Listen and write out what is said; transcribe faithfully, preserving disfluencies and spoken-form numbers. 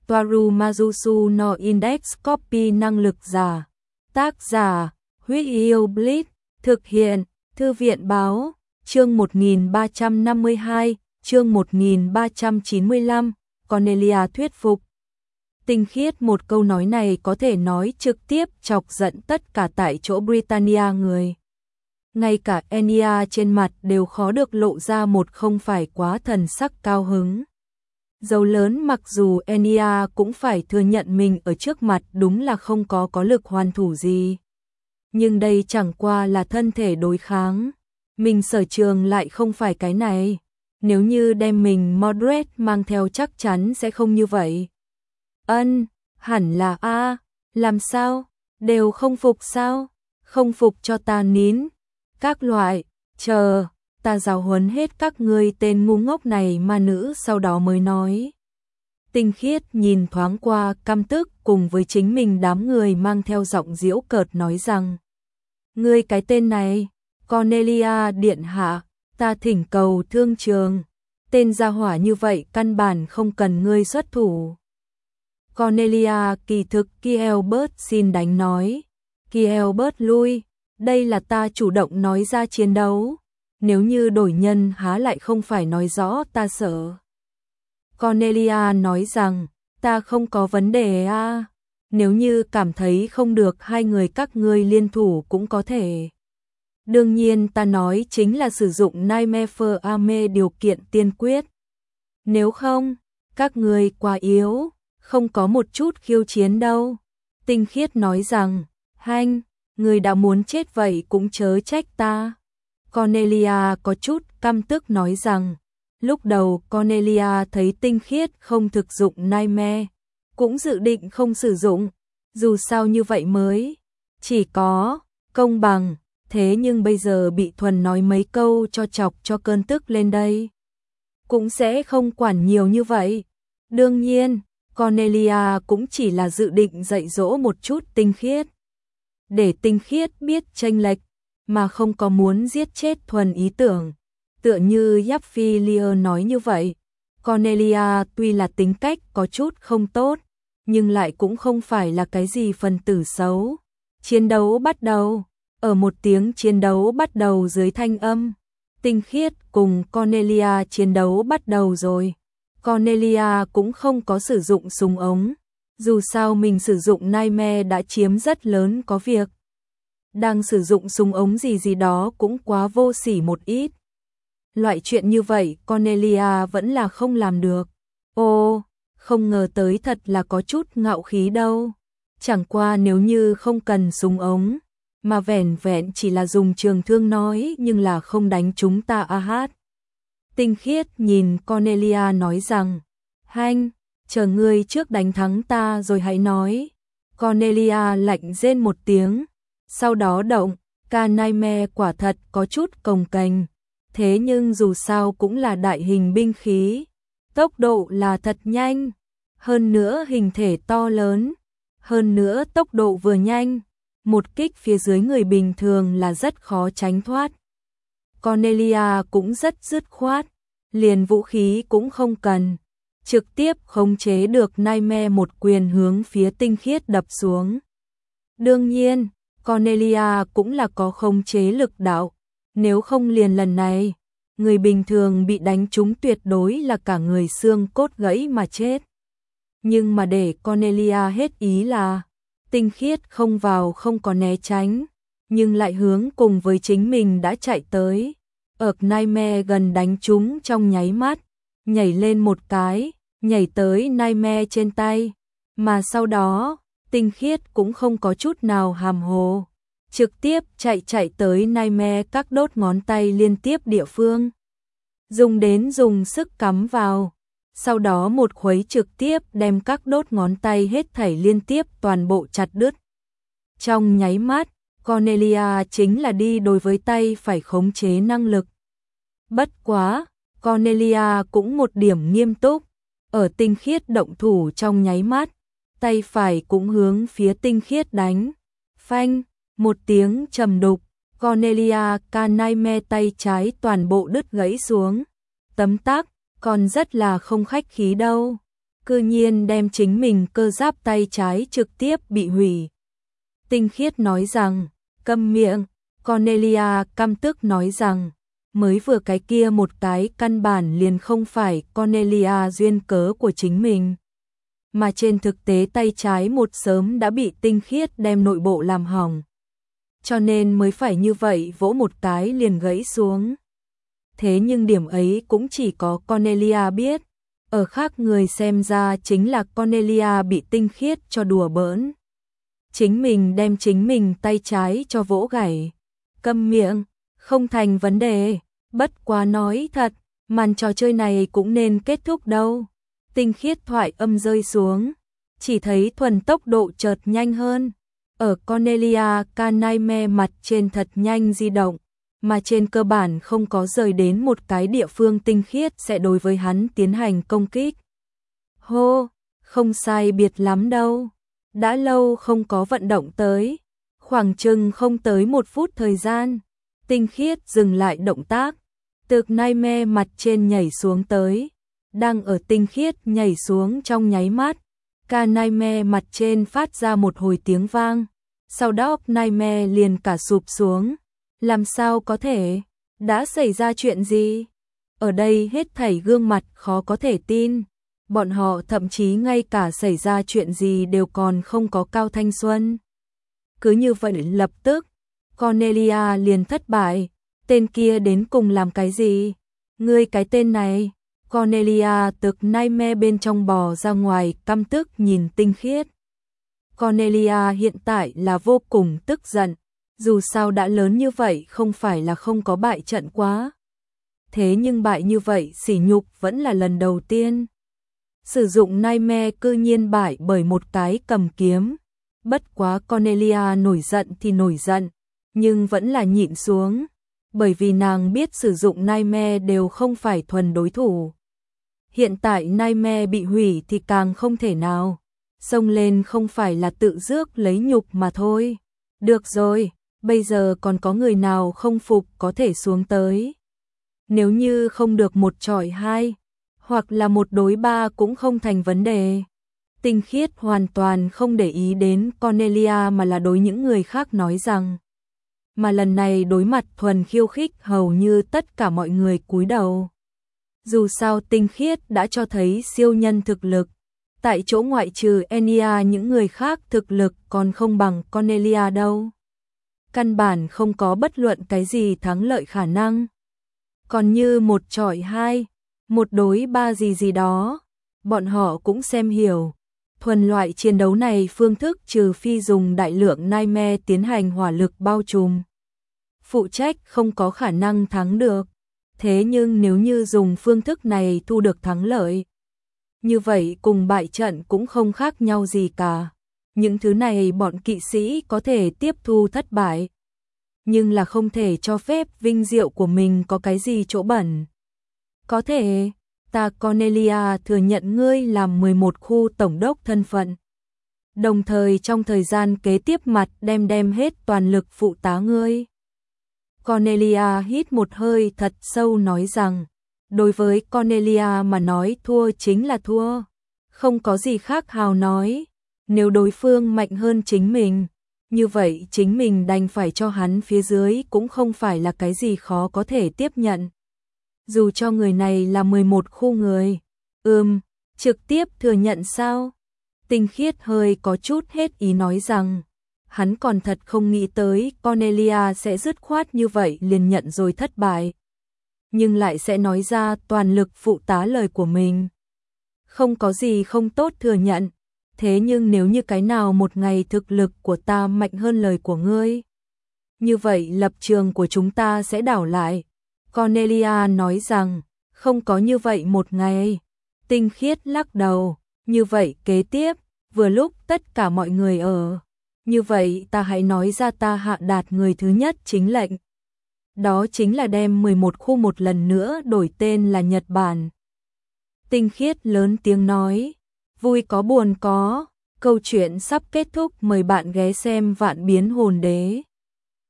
Toaru Majusu no Index Copy năng lực giả. Tác giả, Huyết Yêu Blitz, thực hiện, Thư viện báo, chương một nghìn ba trăm năm mươi hai, chương một nghìn ba trăm chín mươi lăm, Cornelia thuyết phục. Tinh khiết, một câu nói này có thể nói trực tiếp chọc giận tất cả tại chỗ Britannia người. Ngay cả Enya trên mặt đều khó được lộ ra một không phải quá thần sắc cao hứng. Dấu lớn mặc dù Enya cũng phải thừa nhận mình ở trước mặt đúng là không có có lực hoàn thủ gì. Nhưng đây chẳng qua là thân thể đối kháng. Mình sở trường lại không phải cái này. Nếu như đem mình Mordred mang theo chắc chắn sẽ không như vậy. Ân, hẳn là a, làm sao? Đều không phục sao? Không phục cho ta nín. Các loại, chờ, ta giáo huấn hết các ngươi tên ngu ngốc này mà nữ sau đó mới nói. Tinh khiết nhìn thoáng qua căm tức cùng với chính mình đám người mang theo giọng giễu cợt nói rằng. Ngươi cái tên này, Cornelia điện hạ, ta thỉnh cầu thương trường. Tên gia hỏa như vậy căn bản không cần ngươi xuất thủ. Cornelia kỳ thực Kielbert xin đánh nói. Kielbert lui, đây là ta chủ động nói ra chiến đấu. Nếu như đổi nhân há lại không phải nói rõ ta sợ. Cornelia nói rằng, ta không có vấn đề a. À. Nếu như cảm thấy không được hai người các ngươi liên thủ cũng có thể. Đương nhiên ta nói chính là sử dụng Nightmare for Army điều kiện tiên quyết. Nếu không, các ngươi quá yếu, không có một chút khiêu chiến đâu. Tinh khiết nói rằng, hanh, người đã muốn chết vậy cũng chớ trách ta. Cornelia có chút căm tức nói rằng, lúc đầu Cornelia thấy tinh khiết không thực dụng Nightmare, cũng dự định không sử dụng, dù sao như vậy mới chỉ có công bằng, thế nhưng bây giờ bị Thuần nói mấy câu cho chọc cho cơn tức lên đây. Cũng sẽ không quản nhiều như vậy. Đương nhiên, Cornelia cũng chỉ là dự định dạy dỗ một chút tinh khiết. Để tinh khiết biết chênh lệch, mà không có muốn giết chết Thuần ý tưởng. Tựa như Yaphilia nói như vậy, Cornelia tuy là tính cách có chút không tốt, nhưng lại cũng không phải là cái gì phần tử xấu. Chiến đấu bắt đầu, ở một tiếng chiến đấu bắt đầu dưới thanh âm, tinh khiết cùng Cornelia chiến đấu bắt đầu rồi. Cornelia cũng không có sử dụng súng ống, dù sao mình sử dụng Nightmare đã chiếm rất lớn có việc. Đang sử dụng súng ống gì gì đó cũng quá vô sỉ một ít. Loại chuyện như vậy Cornelia vẫn là không làm được. Ô, không ngờ tới thật là có chút ngạo khí đâu. Chẳng qua nếu như không cần súng ống, mà vẻn vẹn chỉ là dùng trường thương nói nhưng là không đánh chúng ta a hát. Tinh khiết nhìn Cornelia nói rằng, hanh, chờ ngươi trước đánh thắng ta rồi hãy nói. Cornelia lạnh rên một tiếng, sau đó động, ca Nightmare quả thật có chút cồng kềnh, thế nhưng dù sao cũng là đại hình binh khí, tốc độ là thật nhanh, hơn nữa hình thể to lớn, hơn nữa tốc độ vừa nhanh, một kích phía dưới người bình thường là rất khó tránh thoát. Cornelia cũng rất dứt khoát, liền vũ khí cũng không cần, trực tiếp khống chế được Nightmare một quyền hướng phía tinh khiết đập xuống. Đương nhiên, Cornelia cũng là có khống chế lực đạo, nếu không liền lần này, người bình thường bị đánh trúng tuyệt đối là cả người xương cốt gãy mà chết. Nhưng mà để Cornelia hết ý là, tinh khiết không vào không có né tránh, nhưng lại hướng cùng với chính mình đã chạy tới. Ở Nightmare gần đánh trúng trong nháy mắt, nhảy lên một cái, nhảy tới Nightmare trên tay, mà sau đó, tinh khiết cũng không có chút nào hàm hồ, trực tiếp chạy chạy tới Nightmare các đốt ngón tay liên tiếp địa phương. Dùng đến dùng sức cắm vào, sau đó một khuấy trực tiếp đem các đốt ngón tay hết thảy liên tiếp toàn bộ chặt đứt. Trong nháy mắt, Cornelia chính là đi đối với tay phải khống chế năng lực. Bất quá, Cornelia cũng một điểm nghiêm túc, ở tinh khiết động thủ trong nháy mắt, tay phải cũng hướng phía tinh khiết đánh. Phanh, một tiếng trầm đục, Cornelia ca Nightmare tay trái toàn bộ đứt gãy xuống. Tấm tắc, còn rất là không khách khí đâu. cư nhiên đem chính mình cơ giáp tay trái trực tiếp bị hủy. Tinh Khiết nói rằng, câm miệng. Cornelia căm tức nói rằng, mới vừa cái kia một cái căn bản liền không phải Cornelia duyên cớ của chính mình. Mà trên thực tế tay trái một sớm đã bị Tinh Khiết đem nội bộ làm hỏng. Cho nên mới phải như vậy vỗ một cái liền gãy xuống. Thế nhưng điểm ấy cũng chỉ có Cornelia biết. Ở khác người xem ra chính là Cornelia bị Tinh Khiết cho đùa bỡn. Chính mình đem chính mình tay trái cho vỗ gãy. Câm miệng, không thành vấn đề. Bất quá nói thật, màn trò chơi này cũng nên kết thúc đâu. Tinh Khiết thoại âm rơi xuống, chỉ thấy thuần tốc độ chợt nhanh hơn. Ở Cornelia Canaime mặt trên thật nhanh di động, mà trên cơ bản không có rời đến một cái địa phương Tinh Khiết sẽ đối với hắn tiến hành công kích. Hô, không sai biệt lắm đâu. Đã lâu không có vận động tới, khoảng chừng không tới một phút thời gian. Tinh Khiết dừng lại động tác, từ Canaime mặt trên nhảy xuống tới. Đang ở Tinh Khiết nhảy xuống trong nháy mắt, Canaime mặt trên phát ra một hồi tiếng vang. Sau đó Canaime liền cả sụp xuống. Làm sao có thể? Đã xảy ra chuyện gì? Ở đây hết thảy gương mặt khó có thể tin. Bọn họ thậm chí ngay cả xảy ra chuyện gì đều còn không có Cao Thanh Xuân. Cứ như vậy lập tức, Cornelia liền thất bại. Tên kia đến cùng làm cái gì? Ngươi cái tên này. Cornelia từ Canaime bên trong bò ra ngoài căm tức nhìn Tinh Khiết. Cornelia hiện tại là vô cùng tức giận. Dù sao đã lớn như vậy không phải là không có bại trận quá. Thế nhưng bại như vậy sỉ nhục vẫn là lần đầu tiên. Sử dụng Naime cư nhiên bại bởi một cái cầm kiếm. Bất quá Cornelia nổi giận thì nổi giận, nhưng vẫn là nhịn xuống. Bởi vì nàng biết sử dụng Naime đều không phải thuần đối thủ. Hiện tại Naime bị hủy thì càng không thể nào. Xông lên không phải là tự rước lấy nhục mà thôi. Được rồi, bây giờ còn có người nào không phục có thể xuống tới. Nếu như không được một chọi hai, hoặc là một đối ba cũng không thành vấn đề. Tinh Khiết hoàn toàn không để ý đến Cornelia mà là đối những người khác nói rằng. Mà lần này đối mặt thuần khiêu khích hầu như tất cả mọi người cúi đầu. Dù sao Tinh Khiết đã cho thấy siêu nhân thực lực. Tại chỗ ngoại trừ Enya những người khác thực lực còn không bằng Cornelia đâu. Căn bản không có bất luận cái gì thắng lợi khả năng. Còn như một chọi hai, một đối ba gì gì đó, bọn họ cũng xem hiểu. Thuần loại chiến đấu này phương thức trừ phi dùng đại lượng Naime tiến hành hỏa lực bao trùm. Phụ trách không có khả năng thắng được. Thế nhưng nếu như dùng phương thức này thu được thắng lợi, như vậy cùng bại trận cũng không khác nhau gì cả. Những thứ này bọn kỵ sĩ có thể tiếp thu thất bại, nhưng là không thể cho phép vinh diệu của mình có cái gì chỗ bẩn. Có thể, ta Cornelia thừa nhận ngươi làm mười một khu tổng đốc thân phận. Đồng thời trong thời gian kế tiếp mặt đem đem hết toàn lực phụ tá ngươi. Cornelia hít một hơi thật sâu nói rằng, đối với Cornelia mà nói thua chính là thua. Không có gì khác hào nói. Nếu đối phương mạnh hơn chính mình, như vậy chính mình đành phải cho hắn phía dưới cũng không phải là cái gì khó có thể tiếp nhận. Dù cho người này là mười một khu người. Ừm, trực tiếp thừa nhận sao? Tinh Khiết hơi có chút hết ý nói rằng, hắn còn thật không nghĩ tới Cornelia sẽ dứt khoát như vậy liền nhận rồi thất bại. Nhưng lại sẽ nói ra toàn lực phụ tá lời của mình. Không có gì không tốt thừa nhận. Thế nhưng nếu như cái nào một ngày thực lực của ta mạnh hơn lời của ngươi, như vậy lập trường của chúng ta sẽ đảo lại. Cornelia nói rằng, không có như vậy một ngày. Tinh Khiết lắc đầu, như vậy kế tiếp, vừa lúc tất cả mọi người ở. Như vậy ta hãy nói ra ta hạ đạt người thứ nhất chính lệnh. Đó chính là đem mười một khu một lần nữa đổi tên là Nhật Bản. Tinh Khiết lớn tiếng nói, vui có buồn có, câu chuyện sắp kết thúc, mời bạn ghé xem Vạn Biến Hồn Đế.